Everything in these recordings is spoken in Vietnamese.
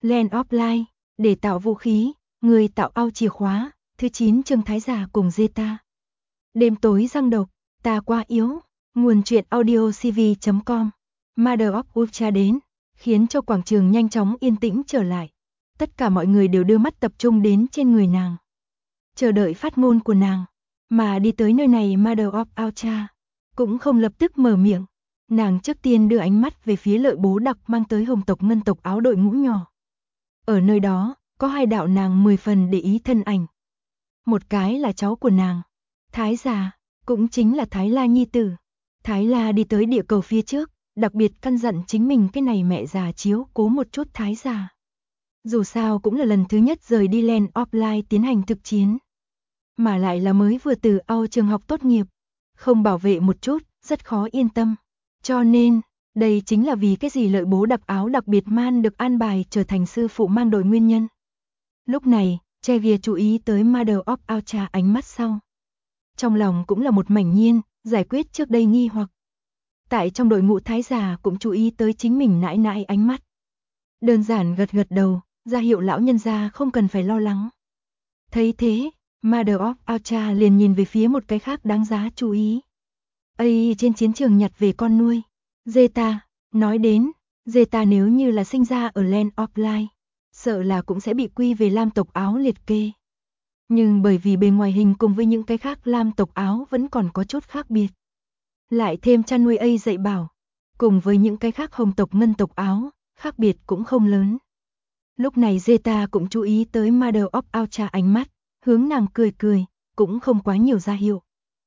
Land of Light, để tạo vũ khí, người tạo ao chìa khóa, thứ 9 chương Thái giả cùng Zeta. Đêm tối răng độc, ta quá yếu, nguồn truyện audio cv.com. Mother of Ultra đến, khiến cho quảng trường nhanh chóng yên tĩnh trở lại. Tất cả mọi người đều đưa mắt tập trung đến trên người nàng, chờ đợi phát ngôn của nàng. Mà đi tới nơi này Mother of Ultra cũng không lập tức mở miệng. Nàng trước tiên đưa ánh mắt về phía Lợi Bố Đặc mang tới hồng tộc ngân tộc áo đội ngũ nhỏ. Ở nơi đó, có hai đạo nàng 10 phần để ý thân ảnh. Một cái là cháu của nàng, Thái già, cũng chính là Thái La nhi tử. Thái La đi tới địa cầu phía trước, đặc biệt căn dặn chính mình cái này mẹ già chiếu cố một chút Thái già. Dù sao cũng là lần thứ nhất rời đi Land of Light tiến hành thực chiến. Mà lại là mới vừa từ ao trường học tốt nghiệp, không bảo vệ một chút, rất khó yên tâm. Cho nên, đây chính là vì cái gì Lợi Bố Đặc áo đặc biệt man được an bài trở thành sư phụ mang đội nguyên nhân. Lúc này, Xavier chú ý tới Mother of Ultra ánh mắt sau. Trong lòng cũng là một mảnh nhiên, giải quyết trước đây nghi hoặc. Tại trong đội ngũ Thái già cũng chú ý tới chính mình nãi nãi ánh mắt. Đơn giản gật gật đầu, ra hiệu lão nhân gia không cần phải lo lắng. Thấy thế, Mother of Ultra liền nhìn về phía một cái khác đáng giá chú ý. Trên chiến trường nhặt về con nuôi. Zeta, nói đến, Zeta nếu như là sinh ra ở Land of Light, sợ là cũng sẽ bị quy về Lam tộc áo liệt kê. Nhưng bởi vì bề ngoài hình cùng với những cái khác Lam tộc áo vẫn còn có chút khác biệt. Lại thêm cha nuôi dạy bảo, cùng với những cái khác hồng tộc ngân tộc áo, khác biệt cũng không lớn. Lúc này Zeta cũng chú ý tới Mother of Ultra ánh mắt, hướng nàng cười cười, cũng không quá nhiều ra hiệu.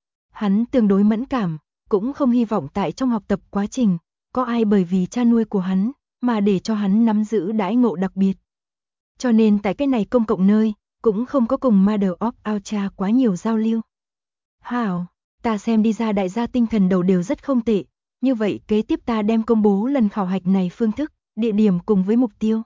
Hắn tương đối mẫn cảm, cũng không hy vọng tại trong học tập quá trình, có ai bởi vì cha nuôi của hắn, mà để cho hắn nắm giữ đãi ngộ đặc biệt. Cho nên tại cái này công cộng nơi, cũng không có cùng Mother of Ultra quá nhiều giao lưu. Hảo, ta xem đi ra đại gia tinh thần đầu đều rất không tệ, như vậy kế tiếp ta đem công bố lần khảo hạch này phương thức, địa điểm cùng với mục tiêu.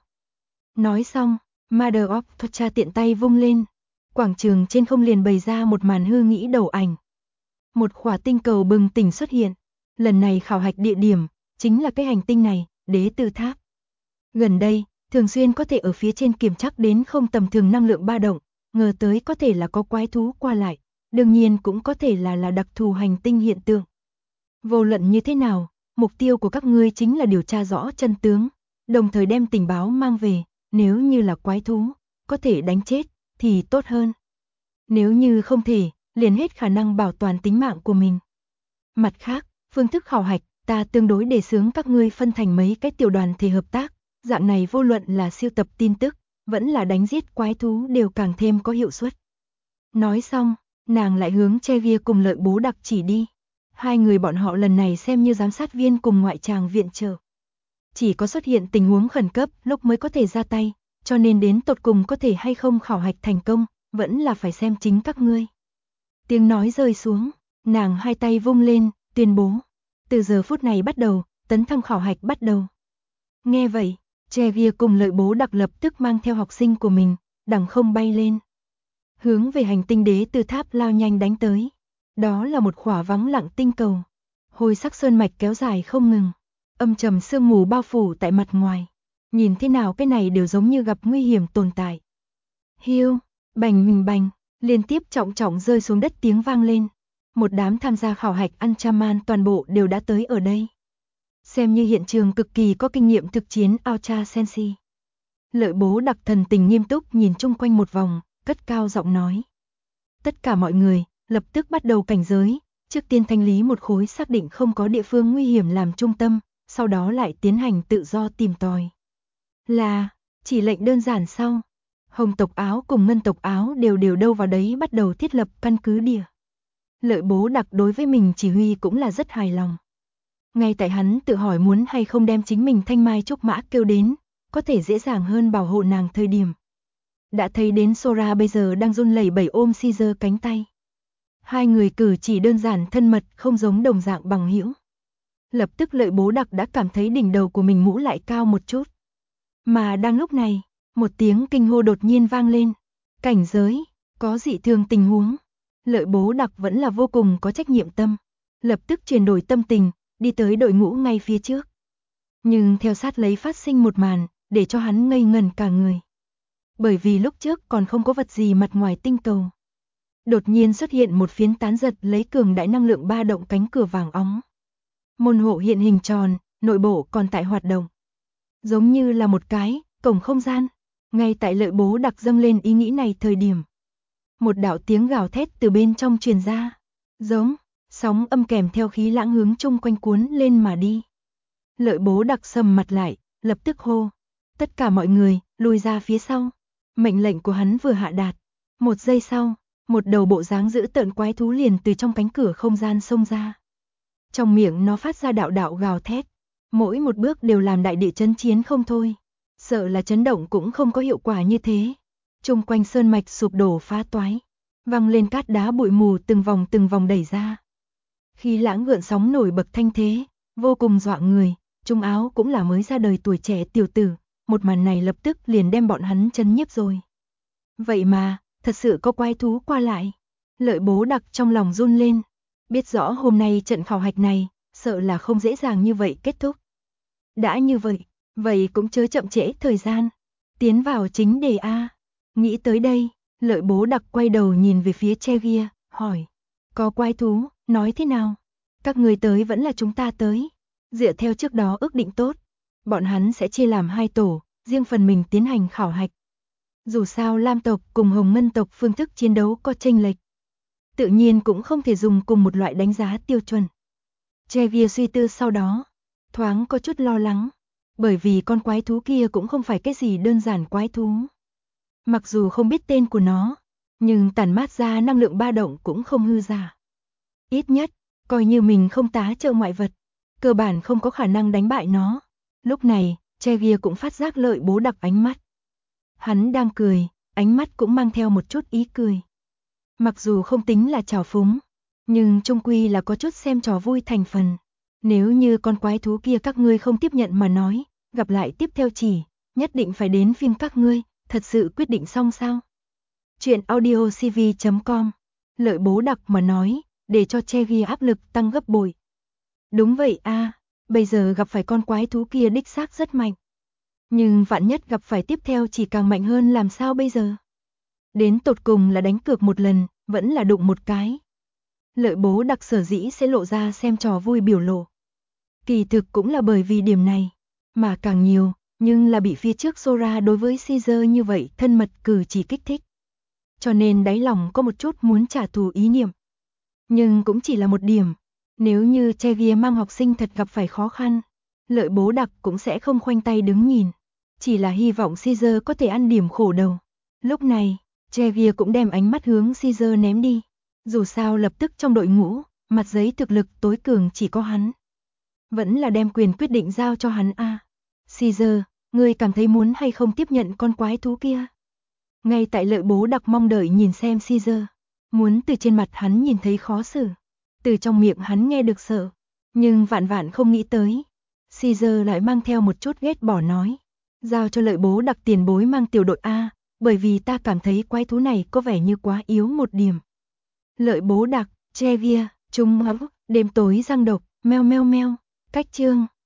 Nói xong, Mother of Ultra tiện tay vung lên, quảng trường trên không liền bày ra một màn hư nghĩ đầu ảnh. Một khỏa tinh cầu bừng tỉnh xuất hiện, lần này khảo hạch địa điểm, chính là cái hành tinh này, Đế Tư Tháp. Gần đây, thường xuyên có thể ở phía trên kiểm chắc đến không tầm thường năng lượng ba động, ngờ tới có thể là có quái thú qua lại, đương nhiên cũng có thể là đặc thù hành tinh hiện tượng. Vô luận như thế nào, mục tiêu của các ngươi chính là điều tra rõ chân tướng, đồng thời đem tình báo mang về, nếu như là quái thú, có thể đánh chết, thì tốt hơn. Nếu như không thể, liền hết khả năng bảo toàn tính mạng của mình. Mặt khác, phương thức khảo hạch, ta tương đối đề xướng các ngươi phân thành mấy cái tiểu đoàn thể hợp tác, dạng này vô luận là siêu tập tin tức, vẫn là đánh giết quái thú đều càng thêm có hiệu suất. Nói xong, nàng lại hướng Xavier cùng Lợi Bố Đặc chỉ đi. Hai người bọn họ lần này xem như giám sát viên cùng ngoại tràng viện trợ. Chỉ có xuất hiện tình huống khẩn cấp lúc mới có thể ra tay, cho nên đến tột cùng có thể hay không khảo hạch thành công, vẫn là phải xem chính các ngươi. Tiếng nói rơi xuống, nàng hai tay vung lên, tuyên bố. Từ giờ phút này bắt đầu, tấn thăng khảo hạch bắt đầu. Nghe vậy, Xavier cùng Lợi Bố Đặc lập tức mang theo học sinh của mình, đằng không bay lên. Hướng về hành tinh Đế Tư Tháp lao nhanh đánh tới. Đó là một khỏa vắng lặng tinh cầu. Hồi sắc sơn mạch kéo dài không ngừng. Âm trầm sương mù bao phủ tại mặt ngoài. Nhìn thế nào cái này đều giống như gặp nguy hiểm tồn tại. Hiu, bành mình bành, liên tiếp trọng trọng rơi xuống đất tiếng vang lên. Một đám tham gia khảo hạch Ultraman toàn bộ đều đã tới ở đây. Xem như hiện trường cực kỳ có kinh nghiệm thực chiến Ultra Sensi. Lợi Bố Đặc thần tình nghiêm túc nhìn chung quanh một vòng, cất cao giọng nói. Tất cả mọi người, lập tức bắt đầu cảnh giới, trước tiên thanh lý một khối xác định không có địa phương nguy hiểm làm trung tâm, sau đó lại tiến hành tự do tìm tòi. Là, chỉ lệnh đơn giản sau. Hồng tộc áo cùng ngân tộc áo đều đâu vào đấy bắt đầu thiết lập căn cứ địa. Lợi Bố Đặc đối với mình chỉ huy cũng là rất hài lòng. Ngay tại hắn tự hỏi muốn hay không đem chính mình thanh mai trúc mã kêu đến, có thể dễ dàng hơn bảo hộ nàng thời điểm. Đã thấy đến Sora bây giờ đang run lẩy bẩy ôm Caesar cánh tay. Hai người cử chỉ đơn giản thân mật không giống đồng dạng bằng hữu. Lập tức Lợi Bố Đặc đã cảm thấy đỉnh đầu của mình mũ lại cao một chút. Mà đang lúc này, một tiếng kinh hô đột nhiên vang lên. Cảnh giới, có dị thường tình huống. Lợi Bố Đặc vẫn là vô cùng có trách nhiệm tâm. Lập tức chuyển đổi tâm tình, đi tới đội ngũ ngay phía trước. Nhưng theo sát lấy phát sinh một màn, để cho hắn ngây ngẩn cả người. Bởi vì lúc trước còn không có vật gì mặt ngoài tinh cầu. Đột nhiên xuất hiện một phiến tán giật lấy cường đại năng lượng ba động cánh cửa vàng óng. Môn hộ hiện hình tròn, nội bộ còn tại hoạt động. Giống như là một cái cổng không gian. Ngay tại Lợi Bố Đặc dâng lên ý nghĩ này thời điểm. Một đạo tiếng gào thét từ bên trong truyền ra. Giống, sóng âm kèm theo khí lãng hướng chung quanh cuốn lên mà đi. Lợi Bố Đặc sầm mặt lại, lập tức hô. Tất cả mọi người, lùi ra phía sau. Mệnh lệnh của hắn vừa hạ đạt. Một giây sau, một đầu bộ dáng dữ tợn quái thú liền từ trong cánh cửa không gian xông ra. Trong miệng nó phát ra đạo đạo gào thét. Mỗi một bước đều làm đại địa chấn chiến không thôi. Sợ là chấn động cũng không có hiệu quả như thế. Chung quanh sơn mạch sụp đổ phá toái. Văng lên cát đá bụi mù từng vòng đẩy ra. Khi lãng gợn sóng nổi bật thanh thế, vô cùng dọa người. Trung áo cũng là mới ra đời tuổi trẻ tiểu tử. Một màn này lập tức liền đem bọn hắn chấn nhiếp rồi. Vậy mà, thật sự có quái thú qua lại. Lợi Bố Đặc trong lòng run lên. Biết rõ hôm nay trận khảo hạch này, sợ là không dễ dàng như vậy kết thúc. Đã như vậy, vậy cũng chớ chậm trễ thời gian. Tiến vào chính đề A. Nghĩ tới đây, Lợi Bố Đặc quay đầu nhìn về phía Chegia, hỏi. Có quái thú, nói thế nào? Các người tới vẫn là chúng ta tới. Dựa theo trước đó ước định tốt. Bọn hắn sẽ chia làm 2 tổ, riêng phần mình tiến hành khảo hạch. Dù sao Lam tộc cùng Hồng Ngân tộc phương thức chiến đấu có chênh lệch. Tự nhiên cũng không thể dùng cùng một loại đánh giá tiêu chuẩn. Chegia suy tư sau đó, thoáng có chút lo lắng. Bởi vì con quái thú kia cũng không phải cái gì đơn giản quái thú. Mặc dù không biết tên của nó, nhưng tản mát ra năng lượng ba động cũng không hư giả. Ít nhất, coi như mình không tá trợ ngoại vật, cơ bản không có khả năng đánh bại nó. Lúc này, Chegia cũng phát giác Lợi Bố Đặc ánh mắt. Hắn đang cười, ánh mắt cũng mang theo một chút ý cười. Mặc dù không tính là trào phúng, nhưng chung quy là có chút xem trò vui thành phần. Nếu như con quái thú kia các ngươi không tiếp nhận mà nói, gặp lại tiếp theo chỉ, nhất định phải đến phiên các ngươi, thật sự quyết định xong sao? Chuyện audiocv.com. Lợi Bố Đặc mà nói, để cho Chegia áp lực tăng gấp bội. Đúng vậy a, bây giờ gặp phải con quái thú kia đích xác rất mạnh. Nhưng vạn nhất gặp phải tiếp theo chỉ càng mạnh hơn làm sao bây giờ? Đến tột cùng là đánh cược một lần, vẫn là đụng một cái. Lợi Bố Đặc sở dĩ sẽ lộ ra xem trò vui biểu lộ. Kỳ thực cũng là bởi vì điểm này, mà càng nhiều, nhưng là bị phía trước Sora đối với Caesar như vậy thân mật cử chỉ kích thích. Cho nên đáy lòng có một chút muốn trả thù ý niệm. Nhưng cũng chỉ là một điểm, nếu như Chegia mang học sinh thật gặp phải khó khăn, Lợi Bố Đặc cũng sẽ không khoanh tay đứng nhìn. Chỉ là hy vọng Caesar có thể ăn điểm khổ đầu. Lúc này, Chegia cũng đem ánh mắt hướng Caesar ném đi. Dù sao lập tức trong đội ngũ, mặt giấy thực lực tối cường chỉ có hắn. Vẫn là đem quyền quyết định giao cho hắn a. Caesar, ngươi cảm thấy muốn hay không tiếp nhận con quái thú kia? Ngay tại Lợi Bố Đặc mong đợi nhìn xem Caesar, muốn từ trên mặt hắn nhìn thấy khó xử, từ trong miệng hắn nghe được sợ, nhưng vạn vạn không nghĩ tới. Caesar lại mang theo một chút ghét bỏ nói, giao cho Lợi Bố Đặc tiền bối mang tiểu đội A, bởi vì ta cảm thấy quái thú này có vẻ như quá yếu một điểm. Lợi Bố Đặc, Chegia, Trung Hấp, đêm tối răng độc, meo meo meo, cách chương.